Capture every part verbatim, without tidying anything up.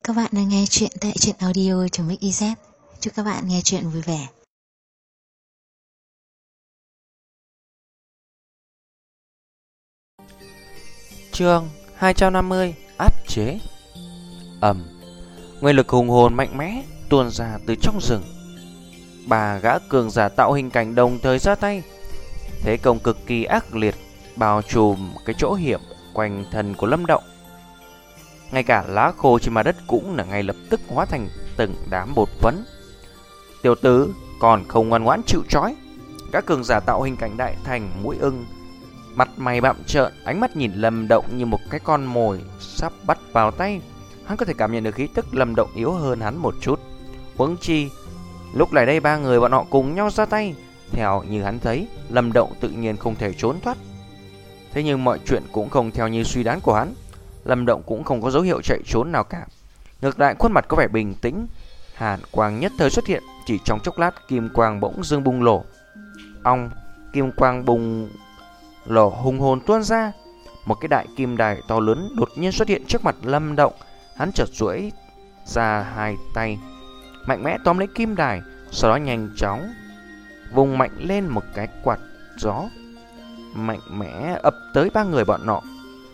Các bạn đang nghe chuyện tại truyện audio.mixyz. Chúc các bạn nghe chuyện vui vẻ. Chương hai trăm năm mươi. Áp chế. Ầm. Nguyên lực hùng hồn mạnh mẽ tuôn ra từ trong rừng. Bà gã cường giả tạo hình cảnh đồng thời ra tay. Thế công cực kỳ ác liệt bao trùm cái chỗ hiểm quanh thân của Lâm Động. Ngay cả lá khô trên mặt đất cũng là ngay lập tức hóa thành từng đám bột phấn. Tiểu tử còn không ngoan ngoãn chịu trói. Gã cường giả tạo hình cảnh đại thành mũi ưng, mặt mày bặm trợn, ánh mắt nhìn Lâm Động như một cái con mồi sắp bắt vào tay. Hắn có thể cảm nhận được khí tức Lâm Động yếu hơn hắn một chút. Huống chi lúc này đây ba người bọn họ cùng nhau ra tay. Theo như hắn thấy, Lâm Động tự nhiên không thể trốn thoát. Thế nhưng mọi chuyện cũng không theo như suy đoán của hắn. Lâm Động cũng không có dấu hiệu chạy trốn nào cả. Ngược lại khuôn mặt có vẻ bình tĩnh. Hàn quang nhất thời xuất hiện. Chỉ trong chốc lát kim quang bỗng dưng bùng nổ. Ong, kim quang bùng nổ hùng hồn tuôn ra. Một cái đại kim đài to lớn đột nhiên xuất hiện trước mặt Lâm Động. Hắn chợt duỗi ra hai tay, mạnh mẽ tóm lấy kim đài, sau đó nhanh chóng vùng mạnh lên một cái quạt gió mạnh mẽ ập tới ba người bọn nọ.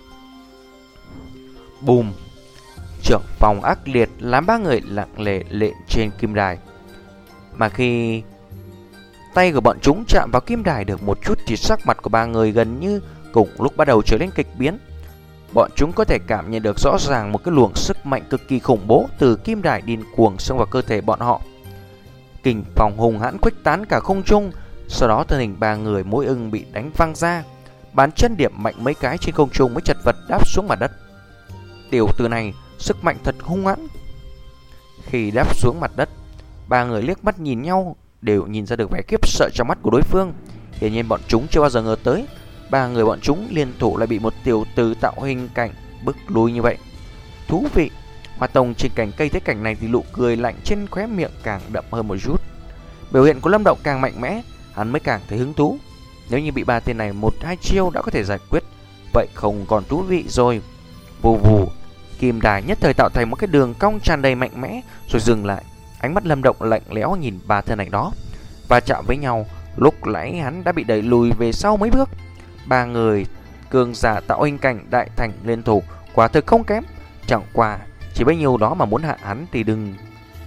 Bùm! Trưởng phòng ác liệt làm ba người lặng lẽ lệ trên kim đài. Mà khi tay của bọn chúng chạm vào kim đài được một chút thì sắc mặt của ba người gần như cùng lúc bắt đầu trở nên kịch biến. Bọn chúng có thể cảm nhận được rõ ràng một cái luồng sức mạnh cực kỳ khủng bố từ kim đài điên cuồng xông vào cơ thể bọn họ. Kình phong hùng hãn khuếch tán cả không trung. Sau đó thân hình ba người mũi ưng bị đánh văng ra, bàn chân điểm mạnh mấy cái trên không trung mới chật vật đáp xuống mặt đất. Tiểu tử này sức mạnh thật hung hãn. Khi đáp xuống mặt đất, ba người liếc mắt nhìn nhau, đều nhìn ra được vẻ khiếp sợ trong mắt của đối phương. Hiển nhiên bọn chúng chưa bao giờ ngờ tới ba người bọn chúng liên thủ lại bị một tiểu tử tạo hình cảnh bức lui như vậy. Thú vị. Hoa Tông trên cành cây thấy cảnh này thì nụ cười lạnh trên khóe miệng càng đậm hơn một chút. Biểu hiện của Lâm Động càng mạnh mẽ, hắn mới càng thấy hứng thú. Nếu như bị ba tên này một hai chiêu đã có thể giải quyết, vậy không còn thú vị rồi. Vù vù, kim đài nhất thời tạo thành một cái đường cong tràn đầy mạnh mẽ rồi dừng lại. Ánh mắt Lâm Động lạnh lẽo nhìn ba tên này đó, và chạm với nhau. Lúc nãy hắn đã bị đẩy lùi về sau mấy bước. Ba người cường giả tạo hình cảnh đại thành liên thủ quả thực không kém. Chẳng qua chỉ bấy nhiêu đó mà muốn hạ hắn thì đừng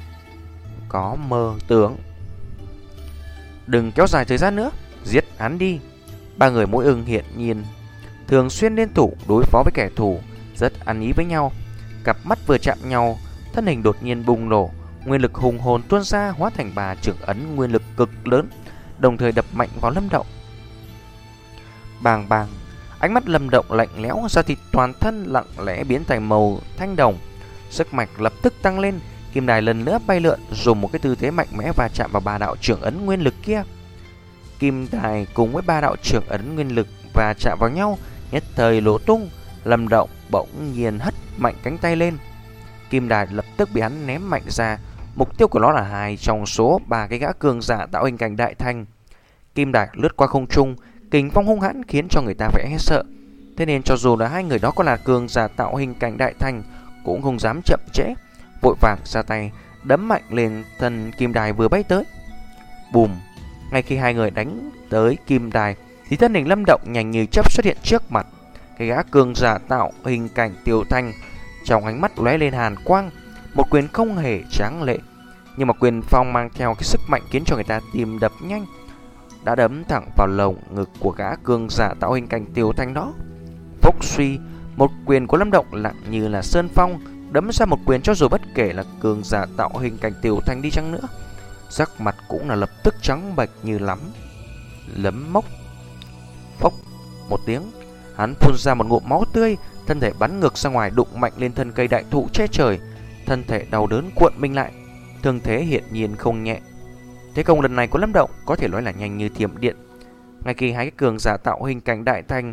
có mơ tưởng. Đừng kéo dài thời gian nữa, giết hắn đi. Ba người mũi ưng hiện nhiên thường xuyên liên thủ đối phó với kẻ thù, rất ăn ý với nhau. Cặp mắt vừa chạm nhau, thân hình đột nhiên bùng nổ, nguyên lực hùng hồn tuôn ra hóa thành ba trường ấn nguyên lực cực lớn, đồng thời đập mạnh vào Lâm Động. Bàng bàng, ánh mắt Lâm Động lạnh lẽo, da thịt toàn thân lặng lẽ biến thành màu thanh đồng. Sức mạnh lập tức tăng lên, kim đài lần nữa bay lượn, dùng một cái tư thế mạnh mẽ và chạm vào ba đạo trưởng ấn nguyên lực kia. Kim đài cùng với ba đạo trưởng ấn nguyên lực và chạm vào nhau, nhất thời lỗ tung. Lâm Động bỗng nhiên hất mạnh cánh tay lên, kim đài lập tức bị hắn ném mạnh ra. Mục tiêu của nó là hai trong số ba cái gã cường giả tạo hình cảnh đại thành. Kim đài lướt qua không trung, kình phong hung hãn khiến cho người ta phải e sợ. Thế nên cho dù là hai người đó có là cường giả tạo hình cảnh đại thành cũng không dám chậm trễ, vội vàng ra tay đấm mạnh lên thân kim đài vừa bay tới. Bùm! Ngay khi hai người đánh tới kim đài thì thân hình Lâm Động nhanh như chớp xuất hiện trước mặt cái gã cường giả tạo hình cảnh Tiểu Thanh. Trong ánh mắt lóe lên hàn quang, một quyền không hề tráng lệ, nhưng mà quyền phong mang theo cái sức mạnh khiến cho người ta tim đập nhanh, đã đấm thẳng vào lồng ngực của gã cường giả tạo hình cảnh Tiểu Thanh đó. Phốc suy, một quyền của Lâm Động lặng như là sơn phong đấm ra một quyền cho dù bất kể là cường giả tạo hình cảnh Tiểu Thanh đi chăng nữa, sắc mặt cũng là lập tức trắng bệch như lắm lấm mốc. Phốc một tiếng, hắn phun ra một ngụm máu tươi, thân thể bắn ngược ra ngoài đụng mạnh lên thân cây đại thụ che trời. Thân thể đau đớn cuộn mình lại, thương thế hiển nhiên không nhẹ. Thế công lần này của Lâm Động có thể nói là nhanh như thiểm điện. Ngay khi hai cái cường giả tạo hình cảnh đại thành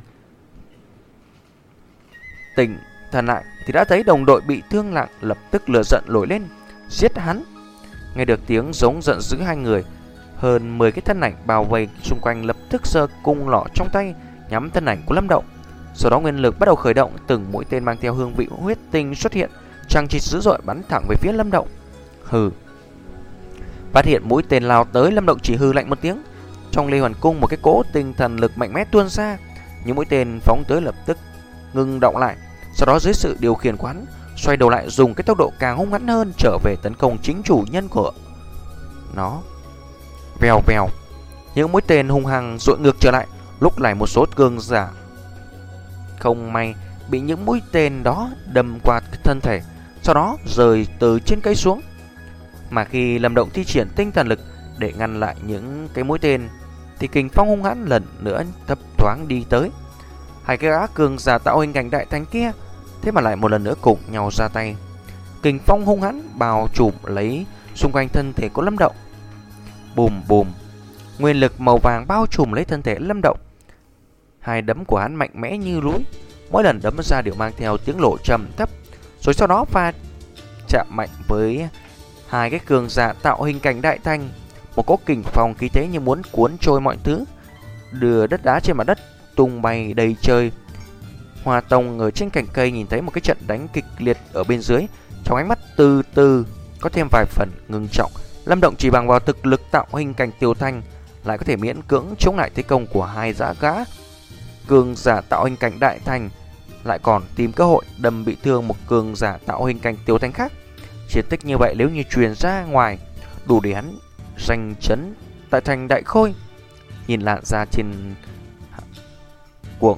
tỉnh thần lại thì đã thấy đồng đội bị thương nặng, lập tức lửa giận nổi lên, giết hắn. Nghe được tiếng giống giận dữ hai người, hơn mười cái thân ảnh bao vây xung quanh lập tức giơ cung lọ trong tay nhắm thân ảnh của Lâm Động. Sau đó nguyên lực bắt đầu khởi động, từng mũi tên mang theo hương vị huyết tinh xuất hiện, chằng chịt dữ dội bắn thẳng về phía Lâm Động. Hừ. Phát hiện mũi tên lao tới, Lâm Động chỉ hừ lạnh một tiếng. Trong Lê Hoàn Cung một cái cỗ tinh thần lực mạnh mẽ tuôn ra, những mũi tên phóng tới lập tức ngừng động lại. Sau đó dưới sự điều khiển của hắn, xoay đầu lại dùng cái tốc độ càng hung hãn hơn trở về tấn công chính chủ nhân của nó. Vèo vèo, những mũi tên hung hăng dội ngược trở lại. Lúc này một số cường giả không may bị những mũi tên đó đâm qua thân thể, sau đó rơi từ trên cây xuống. Mà khi Lâm Động thi triển tinh thần lực để ngăn lại những cái mũi tên thì kình phong hung hãn lần nữa thấp thoáng đi tới. Hai cái gã cường giả tạo hình cảnh đại thánh kia thế mà lại một lần nữa cùng nhau ra tay. Kình phong hung hãn bao trùm lấy xung quanh thân thể của Lâm Động. Bùm bùm, nguyên lực màu vàng bao trùm lấy thân thể Lâm Động. Hai đấm của hắn mạnh mẽ như núi, mỗi lần đấm ra đều mang theo tiếng lộ trầm thấp, rồi sau đó va chạm mạnh với hai cái cường giả tạo hình cảnh đại thanh. Một cỗ kình phong khí thế như muốn cuốn trôi mọi thứ, đưa đất đá trên mặt đất tung bay đầy trời. Hoa Tông ở trên cành cây nhìn thấy một cái trận đánh kịch liệt ở bên dưới, trong ánh mắt từ từ có thêm vài phần ngưng trọng. Lâm Động chỉ bằng vào thực lực tạo hình cảnh Tiêu Thanh lại có thể miễn cưỡng chống lại thế công của hai dã gã cường giả tạo hình cảnh đại thành, lại còn tìm cơ hội đâm bị thương một cường giả tạo hình cảnh Tiêu Thanh khác. Chiến tích như vậy nếu như truyền ra ngoài, đủ để hắn danh chấn tại thành Đại Khôi. Nhìn làn da trên cuồng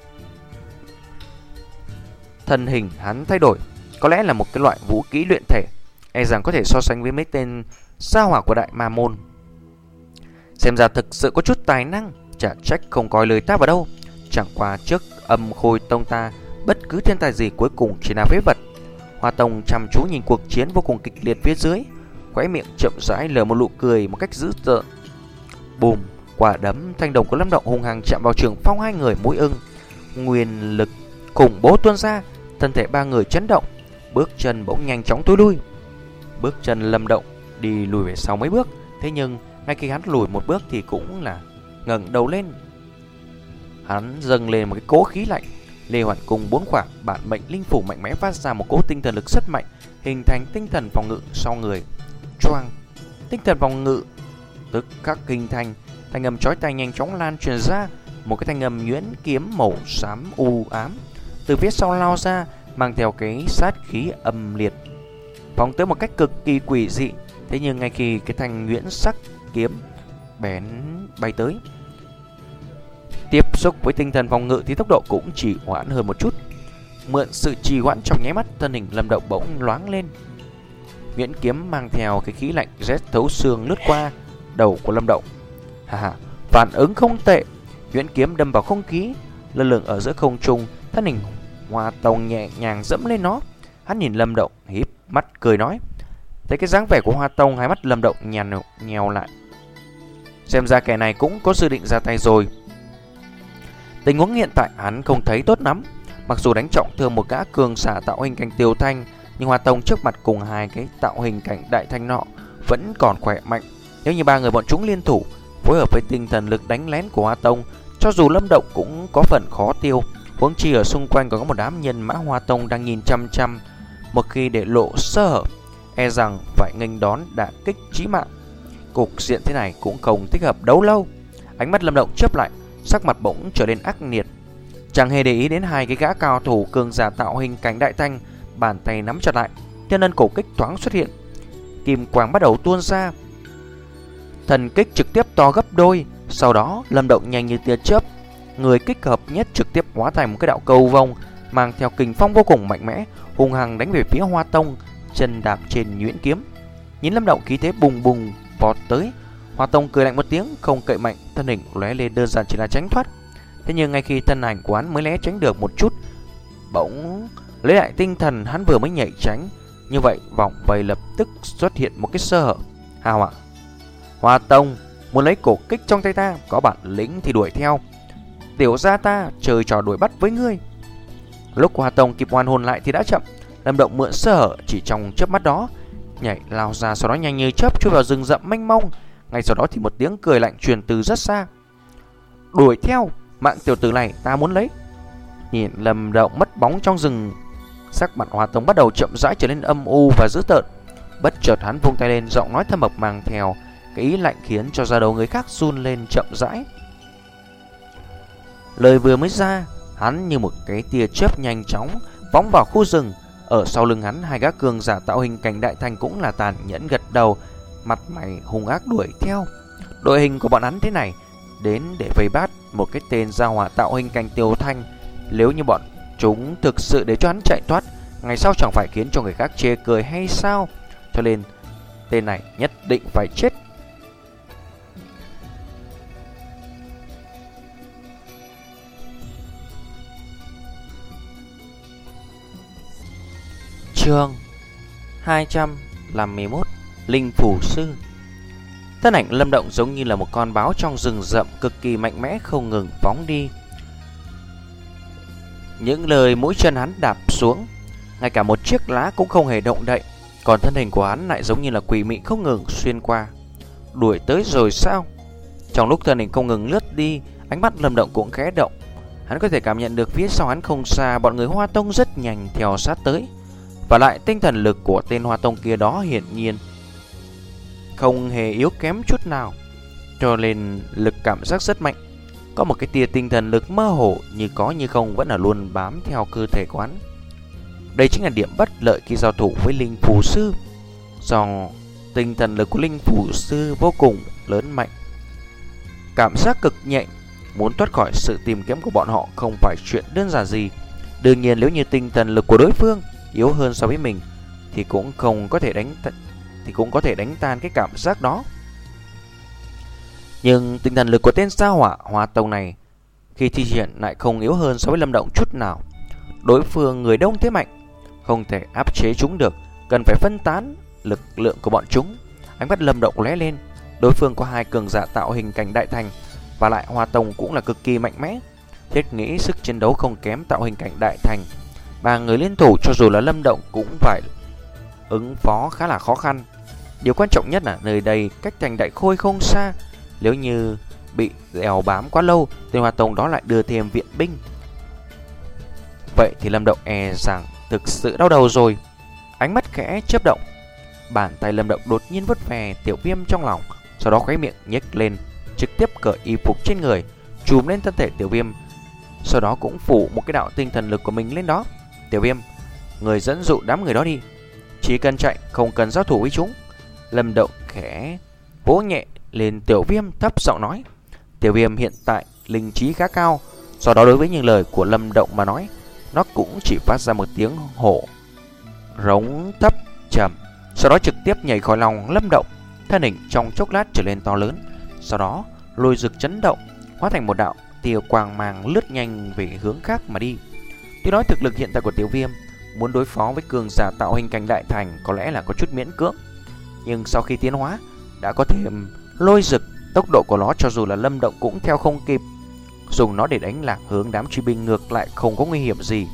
thân hình hắn thay đổi, có lẽ là một cái loại vũ khí luyện thể, e rằng có thể so sánh với mấy tên sa hỏa của Đại Ma Môn. Xem ra thực sự có chút tài năng, chả trách không coi lời ta vào đâu. Chẳng qua trước Âm Khôi Tông ta, bất cứ thiên tài gì cuối cùng chỉ là phế vật. Hoa Tông chăm chú nhìn cuộc chiến vô cùng kịch liệt phía dưới, khóe miệng chậm rãi lờ một nụ cười một cách dữ tợn. Bùm, quả đấm thanh đồng của Lâm Động hung hăng chạm vào Trường Phong hai người mũi ưng. Nguyên lực khủng bố tuôn ra, thân thể ba người chấn động, bước chân bỗng nhanh chóng tối lui. Bước chân Lâm Động đi lùi về sau mấy bước, thế nhưng ngay khi hắn lùi một bước thì cũng là ngẩng đầu lên. Hắn dâng lên một cái cỗ khí lạnh. Lê Hoàn Cung bốn khoảng bản mệnh linh phủ mạnh mẽ phát ra một cỗ tinh thần lực rất mạnh, hình thành tinh thần phòng ngự sau người. Choang, tinh thần phòng ngự tức khắc hình thành, thanh âm chói tai nhanh chóng lan truyền ra. Một cái thanh âm nhuyễn kiếm màu xám u ám từ phía sau lao ra, mang theo cái sát khí âm liệt, phóng tới một cách cực kỳ quỷ dị. Thế nhưng ngay khi cái thanh nhuyễn sắc kiếm bén bay tới, tiếp xúc với tinh thần phòng ngự thì tốc độ cũng chỉ hoãn hơn một chút. Mượn sự trì hoãn trong nháy mắt, thân hình Lâm Động bỗng loáng lên. Nhuyễn kiếm mang theo cái khí lạnh rét thấu xương lướt qua đầu của Lâm Động. Hà hà, phản ứng không tệ. Nhuyễn kiếm đâm vào không khí, lơ lửng ở giữa không trung. Thân hình Hoa Tông nhẹ nhàng dẫm lên nó. Hắn nhìn Lâm Động híp mắt cười nói. Thấy cái dáng vẻ của Hoa Tông, hai mắt Lâm Động nhèo nhèo lại. Xem ra kẻ này cũng có dự định ra tay rồi. Tình huống hiện tại hắn không thấy tốt lắm. Mặc dù đánh trọng thương một gã cường giả tạo hình cảnh Tiêu Thanh, nhưng Hoa Tông trước mặt cùng hai cái tạo hình cảnh đại thanh nọ vẫn còn khỏe mạnh. Nếu như ba người bọn chúng liên thủ, phối hợp với tinh thần lực đánh lén của Hoa Tông, cho dù Lâm Động cũng có phần khó tiêu. Huống chi ở xung quanh còn có một đám nhân mã Hoa Tông đang nhìn chăm chăm. Một khi để lộ sơ hở, e rằng phải nghênh đón đả kích chí mạng. Cục diện thế này cũng không thích hợp đấu lâu. Ánh mắt Lâm Động chớp lại, sắc mặt bỗng trở nên ác nghiệt. Chẳng hề để ý đến hai cái gã cao thủ cường giả tạo hình cảnh đại thanh, bàn tay nắm chặt lại, thiên ân cổ kích thoáng xuất hiện, kim quang bắt đầu tuôn ra, thần kích trực tiếp to gấp đôi. Sau đó Lâm Động nhanh như tia chớp, người kích hợp nhất trực tiếp hóa thành một cái đạo cầu vồng mang theo kình phong vô cùng mạnh mẽ, hung hăng đánh về phía Hoa Tông, chân đạp trên nhuyễn kiếm. Nhìn Lâm Động khí thế bùng bùng vọt tới, Hoa Tông cười lạnh một tiếng, không cậy mạnh, thân hình lóe lên đơn giản chỉ là tránh thoát. Thế nhưng ngay khi thân ảnh của hắn mới né tránh được một chút, bỗng lấy lại tinh thần, hắn vừa mới nhảy tránh, như vậy vòng vây lập tức xuất hiện một cái sơ hở. Hào ạ, Hoa Tông muốn lấy cổ kích trong tay ta, có bản lĩnh thì đuổi theo, tiểu gia ta chơi trò đuổi bắt với ngươi. Lúc Hoa Tông kịp hoàn hồn lại thì đã chậm. Lâm Động mượn sơ hở chỉ trong chớp mắt đó nhảy lao ra, sau đó nhanh như chớp chui vào rừng rậm mênh mông. Ngay sau đó thì một tiếng cười lạnh truyền từ rất xa. Đuổi theo, mạng tiểu tử này ta muốn lấy. Nhìn Lâm Động mất bóng trong rừng Sắc mặt Hoa Tông bắt đầu chậm rãi trở nên âm u và dữ tợn. Bất chợt hắn vung tay lên, giọng nói thâm mộc mang theo cái ý lạnh khiến cho da đầu người khác run lên chậm rãi. Lời vừa mới ra, hắn như một cái tia chớp nhanh chóng phóng vào khu rừng. Ở sau lưng hắn, hai gã cường giả tạo hình cảnh đại thành cũng là tàn nhẫn gật đầu, mặt mày hung ác đuổi theo. Đội hình của bọn hắn thế này, đến để vây bắt một cái tên gia hỏa tạo hình cảnh tiểu thành. Nếu như bọn chúng thực sự để cho hắn chạy thoát, ngày sau chẳng phải khiến cho người khác chê cười hay sao? Cho nên tên này nhất định phải chết. Chương hai trăm năm mươi mốt. Linh Phù Sư. Thân ảnh Lâm Động giống như là một con báo trong rừng rậm, cực kỳ mạnh mẽ không ngừng phóng đi. Những lời mũi chân hắn đạp xuống, ngay cả một chiếc lá cũng không hề động đậy. Còn thân hình của hắn lại giống như là quỷ mị không ngừng xuyên qua. Đuổi tới rồi sao? Trong lúc thân hình không ngừng lướt đi, ánh mắt Lâm Động cũng khẽ động. Hắn có thể cảm nhận được phía sau hắn không xa, bọn người Hoa Tông rất nhanh theo sát tới. Và lại tinh thần lực của tên Hoa Tông kia đó hiển nhiên không hề yếu kém chút nào, cho nên lực cảm giác rất mạnh. Có một cái tia tinh thần lực mơ hồ như có như không vẫn là luôn bám theo cơ thể của hắn. Đây chính là điểm bất lợi khi giao thủ với Linh Phù Sư. Do tinh thần lực của Linh Phù Sư vô cùng lớn mạnh, cảm giác cực nhạy, muốn thoát khỏi sự tìm kiếm của bọn họ không phải chuyện đơn giản gì. Đương nhiên nếu như tinh thần lực của đối phương yếu hơn so với mình thì cũng không có thể đánh thì cũng có thể đánh tan cái cảm giác đó. Nhưng tinh thần lực của tên gia hỏa Hoa Tông này khi thi triển lại không yếu hơn so với Lâm Động chút nào. Đối phương người đông thế mạnh, không thể áp chế chúng được, cần phải phân tán lực lượng của bọn chúng. Ánh mắt Lâm Động lóe lên, đối phương có hai cường giả tạo hình cảnh đại thành, và lại Hoa Tông cũng là cực kỳ mạnh mẽ, thiết nghĩ sức chiến đấu không kém tạo hình cảnh đại thành. Ba người liên thủ cho dù là Lâm Động cũng phải ứng phó khá là khó khăn. Điều quan trọng nhất là nơi đây cách thành Đại Khôi không xa, nếu như bị đèo bám quá lâu, tên Hoa Tông đó lại đưa thêm viện binh, vậy thì Lâm Động e rằng thực sự đau đầu rồi. Ánh mắt khẽ chớp động, bàn tay Lâm Động đột nhiên vuốt về Tiểu Viêm trong lòng, sau đó khóe miệng nhếch lên, trực tiếp cởi y phục trên người, chùm lên thân thể Tiểu Viêm, sau đó cũng phủ một cái đạo tinh thần lực của mình lên đó. Tiểu Viêm, người dẫn dụ đám người đó đi, chỉ cần chạy, không cần giao thủ với chúng. Lâm Động khẽ vỗ nhẹ lên Tiểu Viêm, thấp giọng nói. Tiểu Viêm hiện tại linh trí khá cao, do đó đối với những lời của Lâm Động mà nói, nó cũng chỉ phát ra một tiếng hổ rống thấp trầm, sau đó trực tiếp nhảy khỏi lòng Lâm Động. Thân hình trong chốc lát trở lên to lớn, sau đó lôi rực chấn động, hóa thành một đạo tia quang mang lướt nhanh về hướng khác mà đi. Tuy nói thực lực hiện tại của Tiểu Viêm muốn đối phó với cường giả tạo hình cảnh đại thành có lẽ là có chút miễn cưỡng, nhưng sau khi tiến hóa đã có thêm lôi rực, tốc độ của nó cho dù là Lâm Động cũng theo không kịp. Dùng nó để đánh lạc hướng đám truy binh ngược lại không có nguy hiểm gì.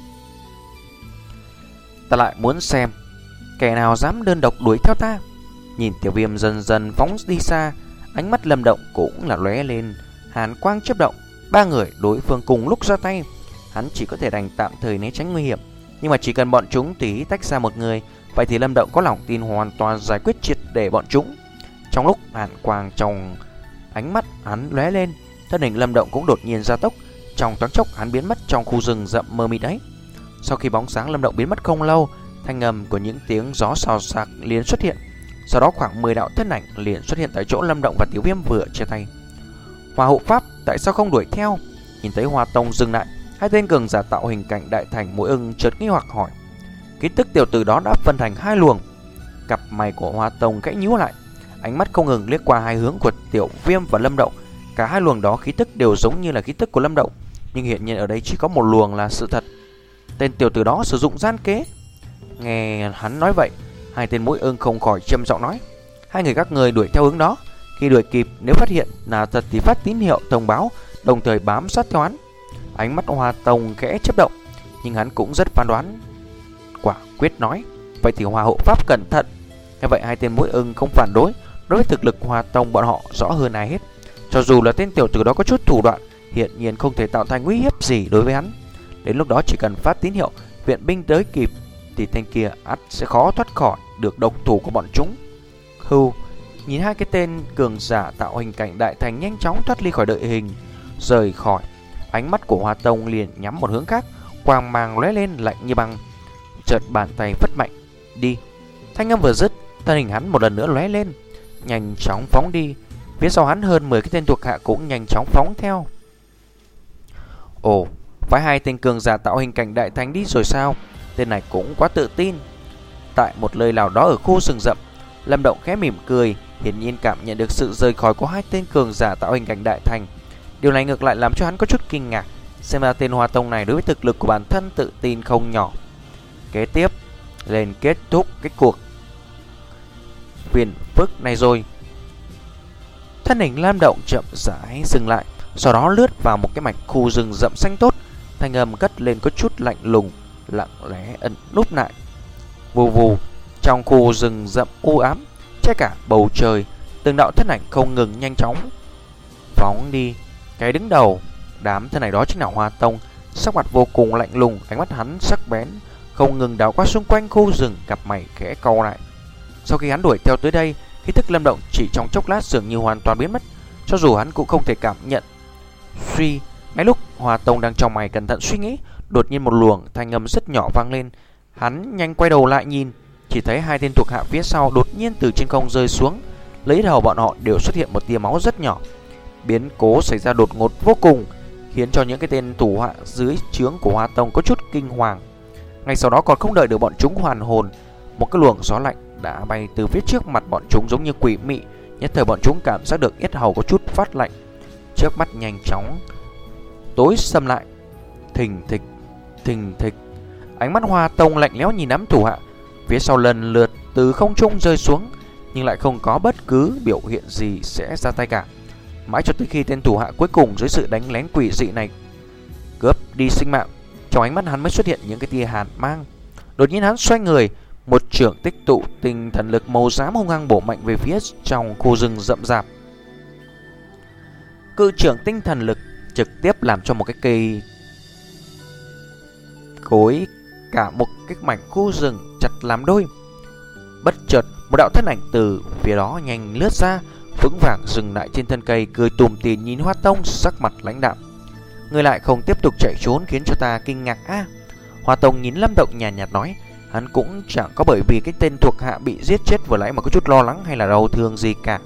Ta lại muốn xem kẻ nào dám đơn độc đuổi theo ta. Nhìn Tiểu Viêm dần dần phóng đi xa, ánh mắt Lâm Động cũng là lóe lên hàn quang chớp động. Ba người đối phương cùng lúc ra tay, hắn chỉ có thể đành tạm thời né tránh nguy hiểm. Nhưng mà chỉ cần bọn chúng tí tách ra một người, vậy thì Lâm Động có lòng tin hoàn toàn giải quyết triệt để bọn chúng. Trong lúc hàn quang trong ánh mắt hắn lóe lên, thân hình Lâm Động cũng đột nhiên gia tốc. Trong thoáng chốc hắn biến mất trong khu rừng rậm mơ mịt ấy. Sau khi bóng sáng Lâm Động biến mất không lâu, thanh âm của những tiếng gió xào xạc liền xuất hiện. Sau đó khoảng mười đạo thân ảnh liền xuất hiện tại chỗ Lâm Động và Tiểu Viêm vừa chia tay. Hỏa hộ pháp tại sao không đuổi theo? Nhìn thấy Hoa Tông dừng lại, hai tên cường giả tạo hình cảnh đại thành mỗi ưng chợt nghi hoặc hỏi. Khí tức tiểu tử đó đã phân thành hai luồng. Cặp mày của Hoa Tông khẽ nhíu lại, ánh mắt không ngừng liếc qua hai hướng của Tiểu Viêm và Lâm Động. Cả hai luồng đó khí tức đều giống như là khí tức của Lâm Động, nhưng hiện nhiên ở đây chỉ có một luồng là sự thật. Tên tiểu tử đó sử dụng gian kế. Nghe hắn nói vậy, hai tên mũi ưng không khỏi trầm giọng nói. Hai người các người đuổi theo hướng đó, khi đuổi kịp nếu phát hiện là thật thì phát tín hiệu thông báo, đồng thời bám sát theo hắn. Ánh mắt Hoa Tông khẽ chớp động, nhưng hắn cũng rất phán đoán, quả quyết nói. Vậy thì Hoa hộ pháp cẩn thận. Nghe vậy hai tên mũi ưng không phản đối. Đối với thực lực Hoa Tông bọn họ rõ hơn ai hết. Cho dù là tên tiểu tử đó có chút thủ đoạn, hiện nhiên không thể tạo thành uy hiếp gì đối với hắn. Đến lúc đó chỉ cần phát tín hiệu, viện binh tới kịp thì tên kia ắt sẽ khó thoát khỏi được độc thủ của bọn chúng. Hưu, nhìn hai cái tên cường giả tạo hình cảnh đại thành nhanh chóng thoát ly khỏi đội hình, rời khỏi, ánh mắt của Hoa Tông liền nhắm một hướng khác, quang mang lóe lên lạnh như băng. Chợt bàn tay phất mạnh, đi. Thanh âm vừa dứt, thân hình hắn một lần nữa lóe lên, nhanh chóng phóng đi. Phía sau hắn hơn mười cái tên thuộc hạ cũng nhanh chóng phóng theo. Ồ, phải hai tên cường giả tạo hình cảnh đại thành đi rồi sao? Tên này cũng quá tự tin. Tại một nơi nào đó ở khu rừng rậm, Lâm Động khẽ mỉm cười, hiển nhiên cảm nhận được sự rời khỏi của hai tên cường giả tạo hình cảnh đại thành. Điều này ngược lại làm cho hắn có chút kinh ngạc. Xem ra tên Hoa Tông này đối với thực lực của bản thân tự tin không nhỏ. Kế tiếp, lên kết thúc cái cuộc phiền phức này rồi. Thân hình Lam Động chậm rãi dừng lại, sau đó lướt vào một cái mảnh khu rừng rậm xanh tốt. Thanh âm cất lên có chút lạnh lùng, lặng lẽ ẩn núp lại. Vù vù, trong khu rừng rậm u ám, che cả bầu trời, từng đạo thân ảnh không ngừng nhanh chóng phóng đi. Cái đứng đầu đám thân này đó chính là Hoa Tông, sắc mặt vô cùng lạnh lùng, ánh mắt hắn sắc bén, không ngừng đảo qua xung quanh khu rừng, cặp mày khẽ cau lại. Sau khi hắn đuổi theo tới đây, khí thức Lâm Động chỉ trong chốc lát dường như hoàn toàn biến mất, cho dù hắn cũng không thể cảm nhận. Suy, ngay lúc Hoa Tông đang trong mày cẩn thận suy nghĩ, đột nhiên một luồng thanh âm rất nhỏ vang lên. Hắn nhanh quay đầu lại nhìn, chỉ thấy hai tên thuộc hạ phía sau đột nhiên từ trên không rơi xuống, lấy đầu bọn họ đều xuất hiện một tia máu rất nhỏ. Biến cố xảy ra đột ngột vô cùng, khiến cho những cái tên thủ hạ dưới trướng của Hoa Tông có chút kinh hoàng. Ngay sau đó còn không đợi được bọn chúng hoàn hồn, một cái luồng gió lạnh đã bay từ phía trước mặt bọn chúng giống như quỷ mị. Nhất thời bọn chúng cảm giác được yết hầu có chút phát lạnh, trước mắt nhanh chóng tối sầm lại. Thình thịch, thình thịch, ánh mắt Hoa Tông lạnh lẽo nhìn đám thủ hạ phía sau lần lượt từ không trung rơi xuống, nhưng lại không có bất cứ biểu hiện gì sẽ ra tay cả. Mãi cho tới khi tên thủ hạ cuối cùng dưới sự đánh lén quỷ dị này cướp đi sinh mạng, trong ánh mắt hắn mới xuất hiện những cái tia hàn mang. Đột nhiên hắn xoay người, một chưởng tích tụ tinh thần lực màu xám hung hăng bổ mạnh về phía trong khu rừng rậm rạp. Cự chưởng tinh thần lực trực tiếp làm cho một cái cây cối cả một cái mảnh khu rừng chặt làm đôi. Bất chợt một đạo thân ảnh từ phía đó nhanh lướt ra, vững vàng dừng lại trên thân cây, cười tủm tỉm nhìn Hoa Tông, sắc mặt lãnh đạm. Người lại không tiếp tục chạy trốn khiến cho ta kinh ngạc a. À, Hoa Tông nhìn Lâm Động nhàn nhạt nói, hắn cũng chẳng có bởi vì cái tên thuộc hạ bị giết chết vừa nãy mà có chút lo lắng hay là đau thương gì cả.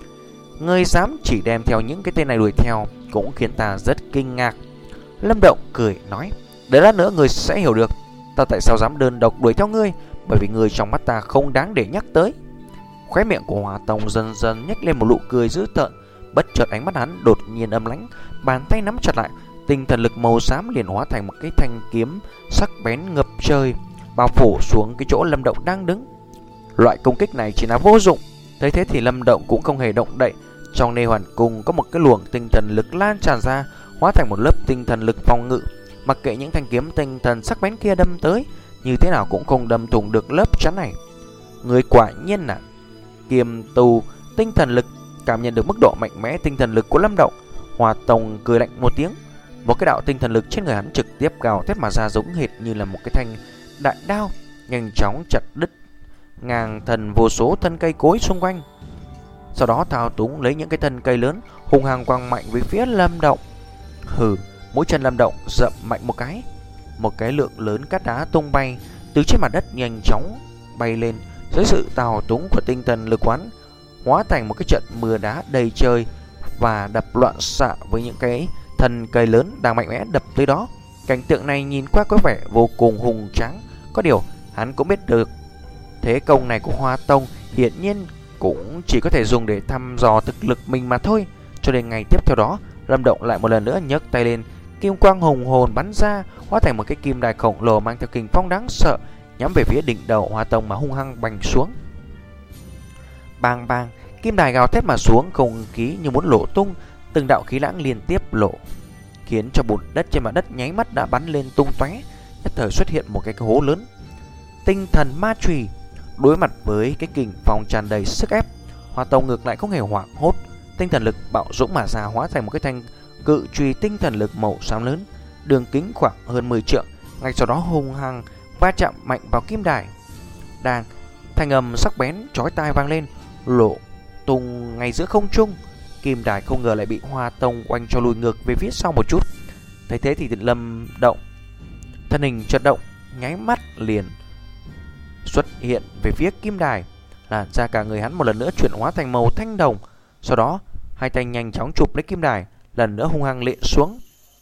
Ngươi dám chỉ đem theo những cái tên này đuổi theo cũng khiến ta rất kinh ngạc. Lâm Động cười nói, đợi lát nữa ngươi sẽ hiểu được ta tại sao dám đơn độc đuổi theo ngươi, bởi vì ngươi trong mắt ta không đáng để nhắc tới. Khóe miệng của Hoa Tông dần dần nhếch lên một nụ cười dữ tợn. Bất chợt ánh mắt hắn đột nhiên âm lãnh, bàn tay nắm chặt lại, tinh thần lực màu xám liền hóa thành một cái thanh kiếm sắc bén ngập trời, bao phủ xuống cái chỗ Lâm Động đang đứng. Loại công kích này chỉ là vô dụng. Thấy thế thì Lâm Động cũng không hề động đậy. Trong nê hoàn cung có một cái luồng tinh thần lực lan tràn ra, hóa thành một lớp tinh thần lực phòng ngự. Mặc kệ những thanh kiếm tinh thần sắc bén kia đâm tới, như thế nào cũng không đâm thủng được lớp chắn này. Người quả nhiên là kiềm tù tinh thần lực. Cảm nhận được mức độ mạnh mẽ tinh thần lực của Lâm Động, Hoa Tông cười lạnh một tiếng. Một cái đạo tinh thần lực trên người hắn trực tiếp gào thét mà ra, giống hệt như là một cái thanh đại đao, nhanh chóng chặt đứt ngang thần vô số thân cây cối xung quanh. Sau đó thao túng lấy những cái thân cây lớn, hung hăng quăng mạnh về phía Lâm Động. Hừ, mũi chân Lâm Động dậm mạnh một cái, một cái lượng lớn cát đá tung bay từ trên mặt đất nhanh chóng bay lên. Dưới sự thao túng của tinh thần lực quán, hóa thành một cái trận mưa đá đầy trời và đập loạn xạ với những cái thân cây lớn đang mạnh mẽ đập tới đó. Cảnh tượng này nhìn qua có vẻ vô cùng hùng tráng. Có điều hắn cũng biết được thế công này của Hoa Tông hiển nhiên cũng chỉ có thể dùng để thăm dò thực lực mình mà thôi. Cho đến ngày tiếp theo đó, Lâm Động lại một lần nữa nhấc tay lên, kim quang hùng hồn bắn ra, hóa thành một cái kim đài khổng lồ mang theo kình phong đáng sợ, nhắm về phía đỉnh đầu Hoa Tông mà hung hăng bành xuống. Bang bang, kim đài gào thét mà xuống, không khí như muốn nổ tung, từng đạo khí lãng liên tiếp lộ, khiến cho bùn đất trên mặt đất nháy mắt đã bắn lên tung tóe. Nhất thời xuất hiện một cái hố lớn. Tinh thần ma chùy. Đối mặt với cái kình phong tràn đầy sức ép, Hoa Tông ngược lại không hề hoảng hốt, tinh thần lực bạo dũng mà ra, hóa thành một cái thanh cự chùy tinh thần lực màu xám lớn, đường kính khoảng hơn mười trượng. Ngay sau đó hung hăng va chạm mạnh vào kim đài. Đang thanh âm sắc bén chói tai vang lên, lộ tung ngay giữa không trung. Kim đài không ngờ lại bị Hoa Tông oanh cho lùi ngược về phía sau một chút. Thấy thế thì Lâm Động thân hình chợt động, nháy mắt liền xuất hiện về phía kim đài. Làn da cả người hắn một lần nữa chuyển hóa thành màu thanh đồng. Sau đó hai tay nhanh chóng chụp lấy kim đài, lần nữa hung hăng lệ xuống.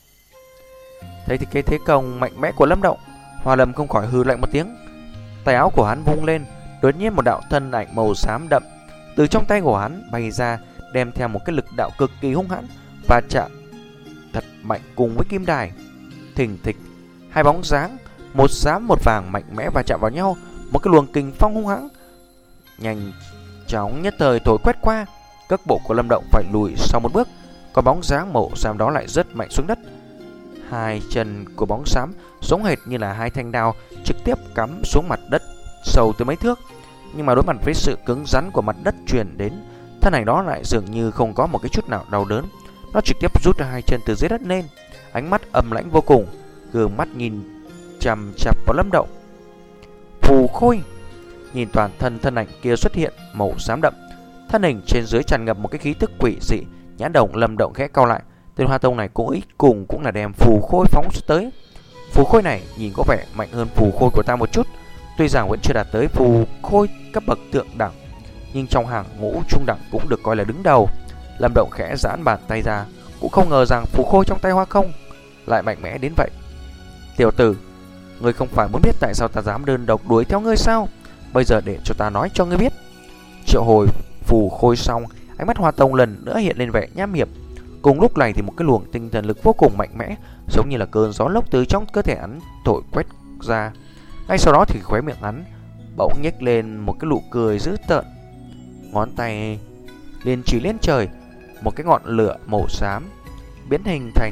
Thấy thì cái thế công mạnh mẽ của Lâm Động, Hoa Lâm không khỏi hừ lạnh một tiếng. Tay áo của hắn vung lên, đột nhiên một đạo thân ảnh màu xám đậm từ trong tay của hắn bay ra, đem theo một cái lực đạo cực kỳ hung hãn và chạm thật mạnh cùng với kim đài. Thình thịch, hai bóng dáng, một xám một vàng mạnh mẽ và chạm vào nhau. Một cái luồng kình phong hung hãn nhanh chóng nhất thời thổi quét qua. Cước bộ của Lâm Động phải lùi sau một bước, có bóng dáng màu xám đó lại rất mạnh xuống đất. Hai chân của bóng xám giống hệt như là hai thanh đao trực tiếp cắm xuống mặt đất sâu tới mấy thước. Nhưng mà đối mặt với sự cứng rắn của mặt đất truyền đến, thân ảnh đó lại dường như không có một cái chút nào đau đớn. Nó trực tiếp rút ra hai chân từ dưới đất lên, ánh mắt âm lãnh vô cùng, gương mắt nhìn chằm chằm vào Lâm Động. Phù Khôi. Nhìn toàn thân thân ảnh kia xuất hiện màu xám đậm, thân hình trên dưới tràn ngập một cái khí tức quỷ dị. Nhãn đồng Lâm Động khẽ cau lại. Tên Hoa Tông này cũng ít cùng cũng là đem Phù Khôi phóng tới. Phù Khôi này nhìn có vẻ mạnh hơn Phù Khôi của ta một chút, tuy rằng vẫn chưa đạt tới Phù Khôi cấp bậc thượng đẳng, nhưng trong hàng ngũ trung đẳng cũng được coi là đứng đầu. Lâm Động khẽ giãn bàn tay ra, cũng không ngờ rằng Phù Khôi trong tay Hoa Không lại mạnh mẽ đến vậy. Tiểu tử, ngươi không phải muốn biết tại sao ta dám đơn độc đuổi theo ngươi sao? Bây giờ để cho ta nói cho ngươi biết. Triệu hồi Phù Khôi xong, ánh mắt Hoa Tông lần nữa hiện lên vẻ nham hiểm. Cùng lúc này thì một cái luồng tinh thần lực vô cùng mạnh mẽ, giống như là cơn gió lốc từ trong cơ thể hắn thổi quét ra. Ngay sau đó thì khóe miệng hắn bỗng nhếch lên một cái nụ cười dữ tợn, ngón tay liền chỉ lên trời, một cái ngọn lửa màu xám biến hình thành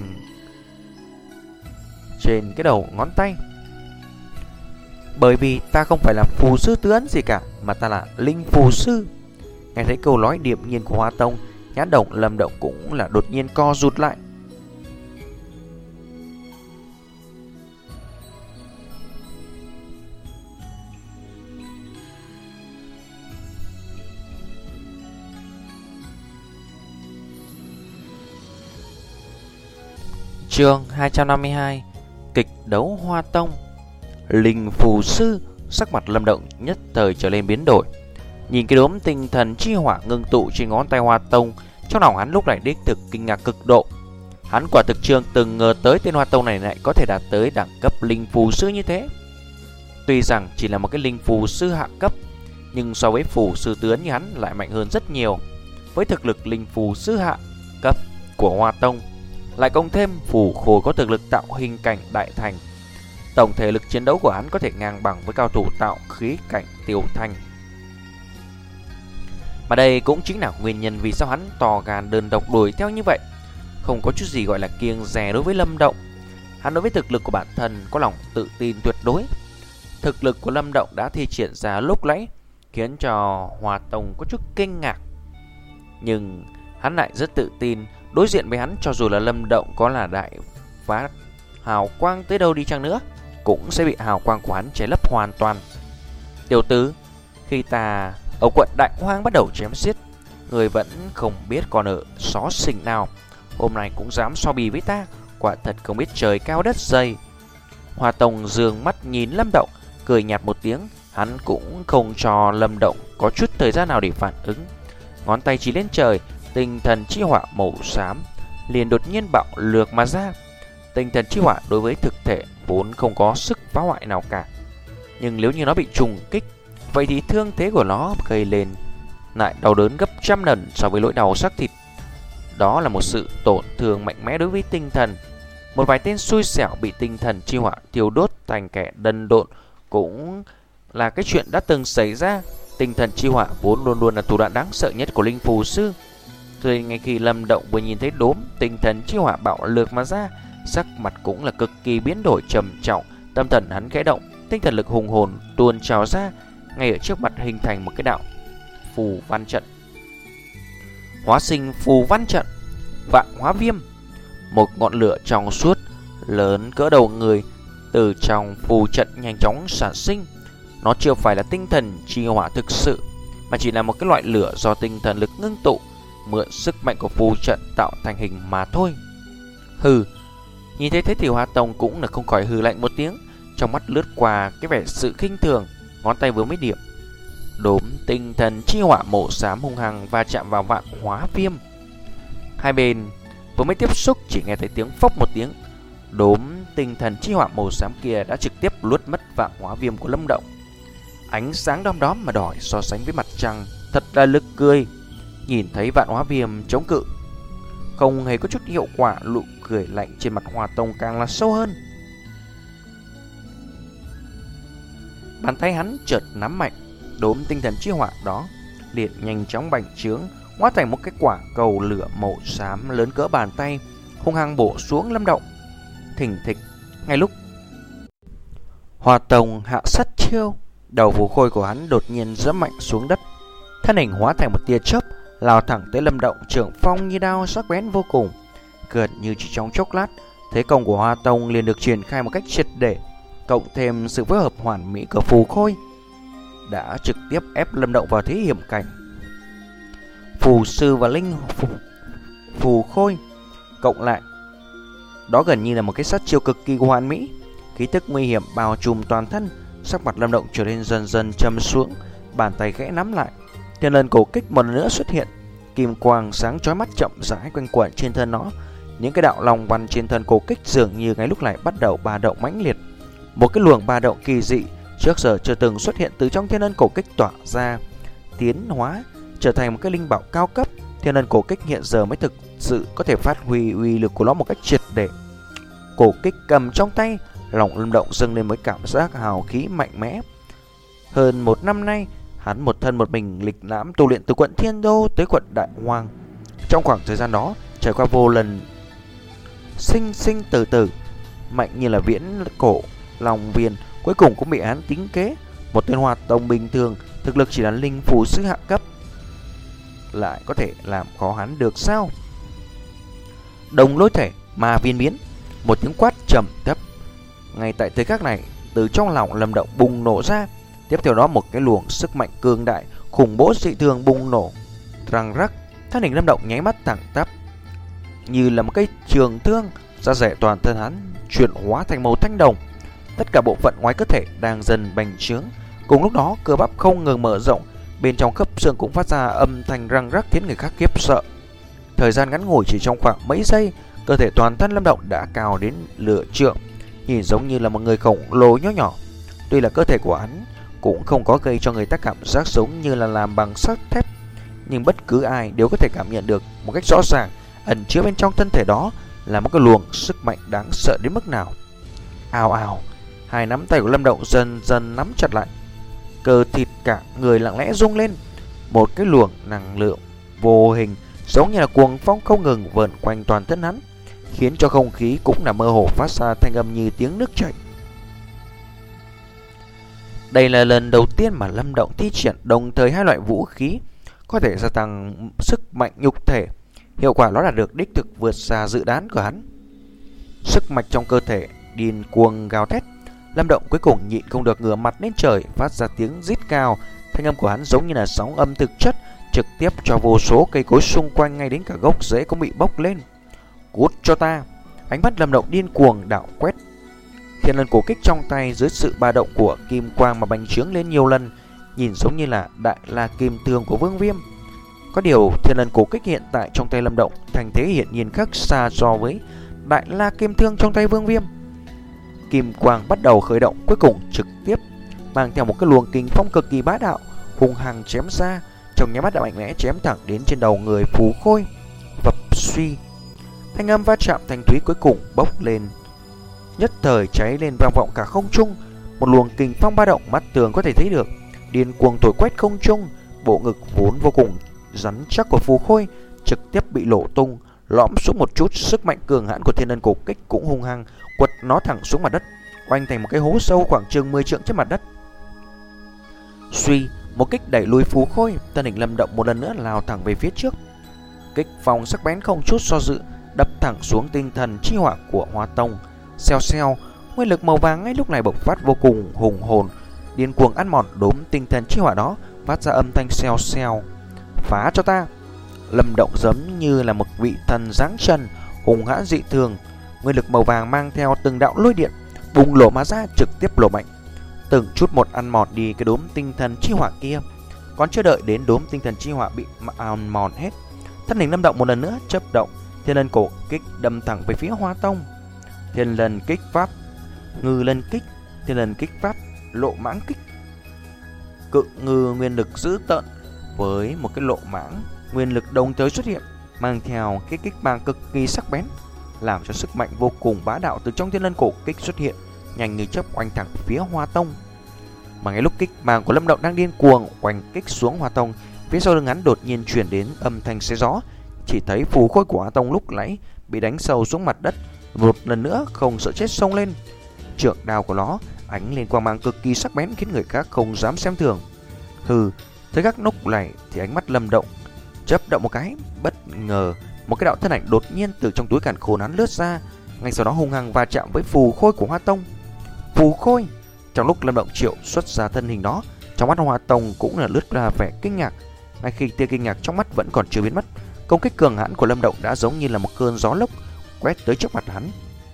trên cái đầu ngón tay. Bởi vì ta không phải là phù sư tứ ấn gì cả, mà ta là linh phù sư. Nghe thấy câu nói điềm nhiên của Hoa Tông, nhãn đồng Lâm Động cũng là đột nhiên co rụt lại. Chương hai trăm năm mươi hai. Kịch đấu Hoa Tông. Linh phù sư. Sắc mặt Lâm Động nhất thời trở lên biến đổi. Nhìn cái đốm tinh thần chi hỏa ngưng tụ trên ngón tay Hoa Tông, trong lòng hắn lúc này đích thực kinh ngạc cực độ. Hắn quả thực chưa từng ngờ tới tên Hoa Tông này lại có thể đạt tới đẳng cấp linh phù sư như thế. Tuy rằng chỉ là một cái linh phù sư hạ cấp, nhưng so với phù sư tướng như hắn lại mạnh hơn rất nhiều. Với thực lực linh phù sư hạ cấp của Hoa Tông, lại cộng thêm Phù Khôi có thực lực tạo hình cảnh đại thành, tổng thể lực chiến đấu của hắn có thể ngang bằng với cao thủ tạo khí cảnh tiểu thành. Mà đây cũng chính là nguyên nhân vì sao hắn to gan đơn độc đuổi theo như vậy, không có chút gì gọi là kiêng dè đối với Lâm Động. Hắn đối với thực lực của bản thân có lòng tự tin tuyệt đối. Thực lực của Lâm Động đã thi triển ra lúc nãy khiến cho Hoa Tông có chút kinh ngạc, nhưng hắn lại rất tự tin. Đối diện với hắn, cho dù là Lâm Động có là đại phát hào quang tới đâu đi chăng nữa, cũng sẽ bị hào quang của hắn che lấp hoàn toàn. Tiểu tử, khi ta ở quận Đại Hoang bắt đầu chém giết, người vẫn không biết còn ở xó xỉnh nào, hôm nay cũng dám so bì với ta, quả thật không biết trời cao đất dày. Hoa Tông dương mắt nhìn Lâm Động, cười nhạt một tiếng. Hắn cũng không cho Lâm Động có chút thời gian nào để phản ứng, ngón tay chỉ lên trời, tinh thần chi hỏa màu xám liền đột nhiên bạo lược mà ra. Tinh thần chi hỏa đối với thực thể vốn không có sức phá hoại nào cả, nhưng nếu như nó bị trùng kích, vậy thì thương thế của nó gây lên lại đau đớn gấp trăm lần so với nỗi đau xác thịt. Đó là một sự tổn thương mạnh mẽ đối với tinh thần. Một vài tên xui xẻo bị tinh thần chi hỏa thiêu đốt thành kẻ đần độn cũng là cái chuyện đã từng xảy ra. Tinh thần chi hỏa vốn luôn luôn là thủ đoạn đáng sợ nhất của linh phù sư. Rồi ngay khi Lâm Động vừa nhìn thấy đốm tinh thần chi hỏa bạo lược mà ra, sắc mặt cũng là cực kỳ biến đổi trầm trọng. Tâm thần hắn khẽ động, tinh thần lực hùng hồn tuôn trào ra, ngay ở trước mặt hình thành một cái đạo phù văn trận. Hóa sinh phù văn trận Vạn Hóa Viêm. Một ngọn lửa trong suốt lớn cỡ đầu người từ trong phù trận nhanh chóng sản sinh. Nó chưa phải là tinh thần chi hỏa thực sự, mà chỉ là một cái loại lửa do tinh thần lực ngưng tụ, mượn sức mạnh của phù trận tạo thành hình mà thôi. Hừ. Nhìn thấy thế thì Hoa Tông cũng là không khỏi hừ lạnh một tiếng, trong mắt lướt qua cái vẻ sự khinh thường, ngón tay vừa mới điểm. Đốm tinh thần chi hỏa màu xám hung hăng va chạm vào vạn hóa viêm. Hai bên vừa mới tiếp xúc chỉ nghe thấy tiếng phốc một tiếng, đốm tinh thần chi hỏa màu xám kia đã trực tiếp luốt mất vạn hóa viêm của Lâm Động. Ánh sáng đom đóm mà đỏ so sánh với mặt trăng thật là lực cười. Nhìn thấy vạn hóa viêm chống cự không hề có chút hiệu quả, nụ cười lạnh trên mặt Hoa Tông càng là sâu hơn. Bàn tay hắn chợt nắm mạnh, đốm tinh thần chi hỏa đó liền nhanh chóng bành trướng, hóa thành một cái quả cầu lửa màu xám lớn cỡ bàn tay, hung hăng bổ xuống Lâm Động. Thình thịch, ngay lúc Hoa Tông hạ sát chiêu, đầu phù khôi của hắn đột nhiên giẫm mạnh xuống đất, thân hình hóa thành một tia chớp lao thẳng tới Lâm Động, trường phong như đao sắc bén vô cùng. Gần như chỉ trong chốc lát, thế công của Hoa Tông liền được triển khai một cách triệt để, cộng thêm sự phối hợp hoàn mỹ của phù khôi đã trực tiếp ép Lâm Động vào thế hiểm cảnh. Phù sư và linh phù, phù khôi cộng lại, đó gần như là một cái sát chiêu cực kỳ hoàn mỹ. Khí tức nguy hiểm bao trùm toàn thân, sắc mặt Lâm Động trở nên dần dần trầm xuống, bàn tay khẽ nắm lại, thiên lần cổ kích một lần nữa xuất hiện, kim quang sáng chói mắt chậm rãi quanh quẩn trên thân nó. Những cái đạo long văn trên thân cổ kích dường như ngay lúc này bắt đầu ba động mãnh liệt. Một cái luồng ba động kỳ dị trước giờ chưa từng xuất hiện từ trong thiên ân cổ kích tỏa ra, tiến hóa trở thành một cái linh bảo cao cấp. Thiên ân cổ kích hiện giờ mới thực sự có thể phát huy uy lực của nó một cách triệt để. Cổ kích cầm trong tay, lòng Lâm Động dâng lên với cảm giác hào khí mạnh mẽ. Hơn một năm nay, hắn một thân một mình lịch lãm tu luyện từ quận Thiên Đô tới quận Đại Hoang. Trong khoảng thời gian đó, trải qua vô lần sinh sinh từ từ, mạnh như là viễn cổ Long Viên, cuối cùng cũng bị hắn tính kế. Một tên Hoa Tông bình thường, thực lực chỉ là linh phù sư hạ cấp, lại có thể làm khó hắn được sao? Đồng lôi thể mà viên biến, một tiếng quát trầm thấp ngay tại thời khắc này từ trong lòng Lâm Động bùng nổ ra. Tiếp theo đó một cái luồng sức mạnh cường đại khủng bố dị thường bùng nổ, răng rắc, thân hình Lâm Động nháy mắt thẳng tắp như là một cây trường thương, da rẻ toàn thân hắn chuyển hóa thành màu thanh đồng. Tất cả bộ phận ngoài cơ thể đang dần bành trướng, cùng lúc đó cơ bắp không ngừng mở rộng, bên trong khớp xương cũng phát ra âm thanh răng rắc khiến người khác khiếp sợ. Thời gian ngắn ngủi chỉ trong khoảng mấy giây, cơ thể toàn thân Lâm Động đã cao đến nửa trượng, nhìn giống như là một người khổng lồ nhỏ nhỏ. Tuy là cơ thể của hắn cũng không có gây cho người ta cảm giác giống như là làm bằng sắt thép, nhưng bất cứ ai đều có thể cảm nhận được một cách rõ ràng ẩn chứa bên trong thân thể đó là một cái luồng sức mạnh đáng sợ đến mức nào. Ào ào, hai nắm tay của Lâm Động dần dần nắm chặt lại, cơ thịt cả người lặng lẽ rung lên. Một cái luồng năng lượng vô hình giống như là cuồng phong không ngừng vờn quanh toàn thân hắn, khiến cho không khí cũng là mơ hồ phát ra thanh âm như tiếng nước chảy. Đây là lần đầu tiên mà Lâm Động thi triển đồng thời hai loại vũ khí có thể gia tăng sức mạnh nhục thể. Hiệu quả nó đạt được đích thực vượt xa dự đoán của hắn. Sức mạch trong cơ thể điên cuồng gào thét, Lâm Động cuối cùng nhịn không được ngửa mặt lên trời phát ra tiếng rít cao. Thanh âm của hắn giống như là sóng âm thực chất, trực tiếp cho vô số cây cối xung quanh ngay đến cả gốc rễ cũng bị bốc lên. Cút cho ta! Ánh mắt Lâm Động điên cuồng đảo quét, thiên lần cổ kích trong tay dưới sự ba động của kim quang mà bành trướng lên nhiều lần, nhìn giống như là đại la kim thương của Vương Viêm. Có điều thiên lần cổ kích hiện tại trong tay Lâm Động thành thế hiển nhiên khác xa so với đại la kim thương trong tay Vương Viêm. Kim quang bắt đầu khởi động, cuối cùng trực tiếp mang theo một cái luồng kình phong cực kỳ bá đạo, hung hăng chém ra, trong nháy mắt đã mạnh mẽ chém thẳng đến trên đầu người phù khôi. Vập suy, thanh âm va chạm thanh thúy cuối cùng bốc lên, nhất thời cháy lên vang vọng cả không trung. Một luồng kình phong ba động mắt thường có thể thấy được điên cuồng thổi quét không trung. Bộ ngực vốn vô cùng rắn chắc của phù khôi trực tiếp bị nổ tung, lõm xuống một chút. Sức mạnh cường hãn của thiên ân cổ kích cũng hung hăng quật nó thẳng xuống mặt đất, quanh thành một cái hố sâu khoảng chừng mười trượng trên mặt đất. Suy, một kích đẩy lùi phù khôi, thân hình Lâm Động một lần nữa lao thẳng về phía trước. Kích phong sắc bén không chút do dự đập thẳng xuống tinh thần chi hỏa của Hoa Tông. Xèo xèo, Nguyên lực màu vàng ngay lúc này bộc phát vô cùng hùng hồn, điên cuồng ăn mòn đốm tinh thần chi hỏa đó, phát ra âm thanh xèo xèo. Phá cho ta! Lâm Động giống như là một vị thần giáng trần, hùng hãn dị thường. Nguyên lực màu vàng mang theo từng đạo lôi điện bùng nổ mà ra, trực tiếp nổ mạnh, từng chút một ăn mòn đi cái đốm tinh thần chi hỏa kia. Còn chưa đợi đến đốm tinh thần chi hỏa bị ăn mòn hết, thân hình Lâm Động một lần nữa chớp động, thiên lân cổ kích đâm thẳng về phía Hoa Tông. Thiên lân kích pháp, ngư lân kích, thiên lân kích pháp, lộ mãng kích. Cự ngư nguyên lực dữ tợn với một cái lộ mãng nguyên lực đồng thời xuất hiện, mang theo cái kích mang cực kỳ sắc bén, làm cho sức mạnh vô cùng bá đạo từ trong thiên lân cổ kích xuất hiện, nhanh như chớp oanh thẳng phía Hoa Tông. Mà ngay lúc kích mang của Lâm Động đang điên cuồng oanh kích xuống Hoa Tông, phía sau lưng hắn đột nhiên truyền đến âm thanh xé gió. Chỉ thấy phù khôi của Hoa Tông lúc nãy bị đánh sâu xuống mặt đất, một lần nữa không sợ chết xông lên. Trượng đao của nó ánh lên quang mang cực kỳ sắc bén, khiến người khác không dám xem thường. Hừ, thấy các lúc này thì ánh mắt Lâm Động chớp động một cái, bất ngờ một cái đạo thân ảnh đột nhiên từ trong túi càn khôn hắn lướt ra, ngay sau đó hung hăng va chạm với phù khôi của Hoa Tông. Phù khôi! Trong lúc Lâm Động triệu xuất ra thân hình đó, trong mắt Hoa Tông cũng là lướt ra vẻ kinh ngạc. Ngay khi tia kinh ngạc trong mắt vẫn còn chưa biến mất, công kích cường hãn của Lâm Động đã giống như là một cơn gió lốc quét tới trước mặt hắn.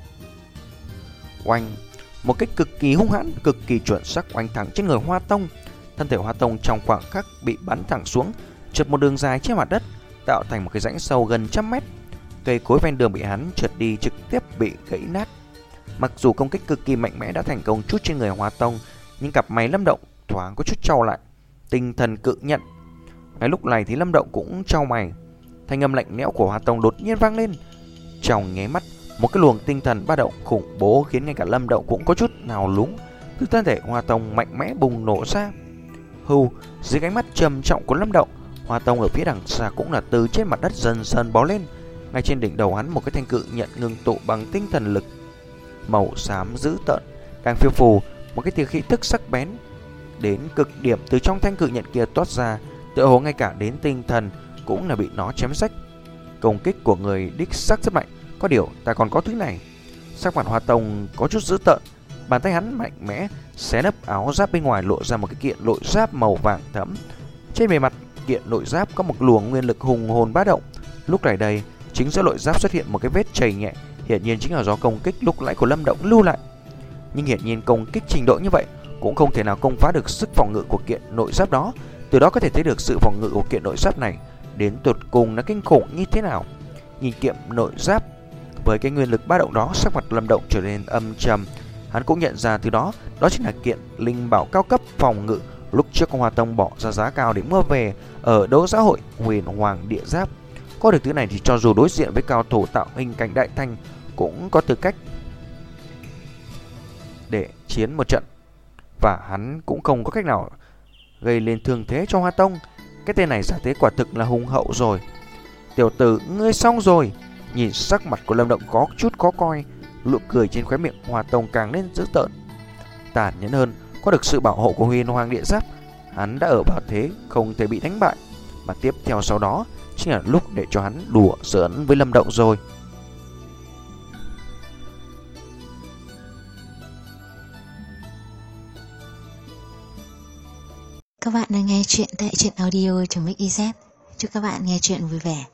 Oanh! Một kích cực kỳ hung hãn, cực kỳ chuẩn xác oanh thẳng trên người Hoa Tông. Thân thể Hoa Tông trong khoảng khắc bị bắn thẳng xuống, trượt một đường dài trên mặt đất, tạo thành một cái rãnh sâu gần trăm mét. Cây cối ven đường bị hắn trượt đi trực tiếp bị gãy nát. Mặc dù công kích cực kỳ mạnh mẽ đã thành công chút trên người Hoa Tông, nhưng cặp mày Lâm Động thoáng có chút trao lại. Tinh thần cự nhận. Ngay lúc này thì Lâm Động cũng trao mày. Thanh âm lạnh lẽo của Hoa Tông đột nhiên vang lên. Trong nháy mắt, một cái luồng tinh thần ba động khủng bố khiến ngay cả Lâm Động cũng có chút nào lúng. Từ thân thể Hoa Tông mạnh mẽ bùng nổ ra. Hù, dưới ánh mắt trầm trọng của Lâm Động, Hoa Tông ở phía đằng xa cũng là từ trên mặt đất dần dần bò lên. Ngay trên đỉnh đầu hắn một cái thanh cự nhận ngưng tụ bằng tinh thần lực màu xám dữ tợn đang phiêu phù, một cái tia khí tức sắc bén đến cực điểm từ trong thanh cự nhận kia toát ra, tựa hồ ngay cả đến tinh thần cũng là bị nó chém rách. Công kích của người đích sắc rất mạnh, có điều ta còn có thứ này. Sắc mặt Hoa Tông có chút dữ tợn, bàn tay hắn mạnh mẽ xé nắp áo giáp bên ngoài, lộ ra một cái kiện nội giáp màu vàng thẫm. Trên bề mặt kiện nội giáp có một luồng nguyên lực hùng hồn bá động. Lúc này đây, chính giữa nội giáp xuất hiện một cái vết chảy nhẹ, hiển nhiên chính là do công kích lúc nãy của Lâm Động lưu lại. Nhưng hiển nhiên công kích trình độ như vậy cũng không thể nào công phá được sức phòng ngự của kiện nội giáp đó. Từ đó có thể thấy được sự phòng ngự của kiện nội giáp này đến tột cùng nó kinh khủng như thế nào. Nhìn kiện nội giáp với cái nguyên lực ba động đó, sắc mặt Lâm Động trở nên âm trầm. Hắn cũng nhận ra từ đó, đó chính là kiện linh bảo cao cấp phòng ngự lúc trước Hoa Tông bỏ ra giá cao để mua về ở đấu giá hội Huyền Hoàng Địa Giáp. Có được thứ này thì cho dù đối diện với cao thủ tạo hình cảnh đại thành cũng có tư cách để chiến một trận, và hắn cũng không có cách nào gây lên thương thế cho Hoa Tông. Cái tên này giả thế quả thực là hùng hậu rồi. Tiểu tử, ngươi xong rồi. Nhìn sắc mặt của Lâm Động có chút khó coi, nụ cười trên khóe miệng Hoa Tông càng lên dữ tợn. Tàn nhẫn hơn, có được sự bảo hộ của Huyền Hoàng Địa Giáp, hắn đã ở vào thế không thể bị đánh bại, mà tiếp theo sau đó chính là lúc để cho hắn đùa giỡn với Lâm Động rồi. Các bạn đang nghe chuyện tại truyện audio.mixyz. Chúc các bạn nghe chuyện vui vẻ.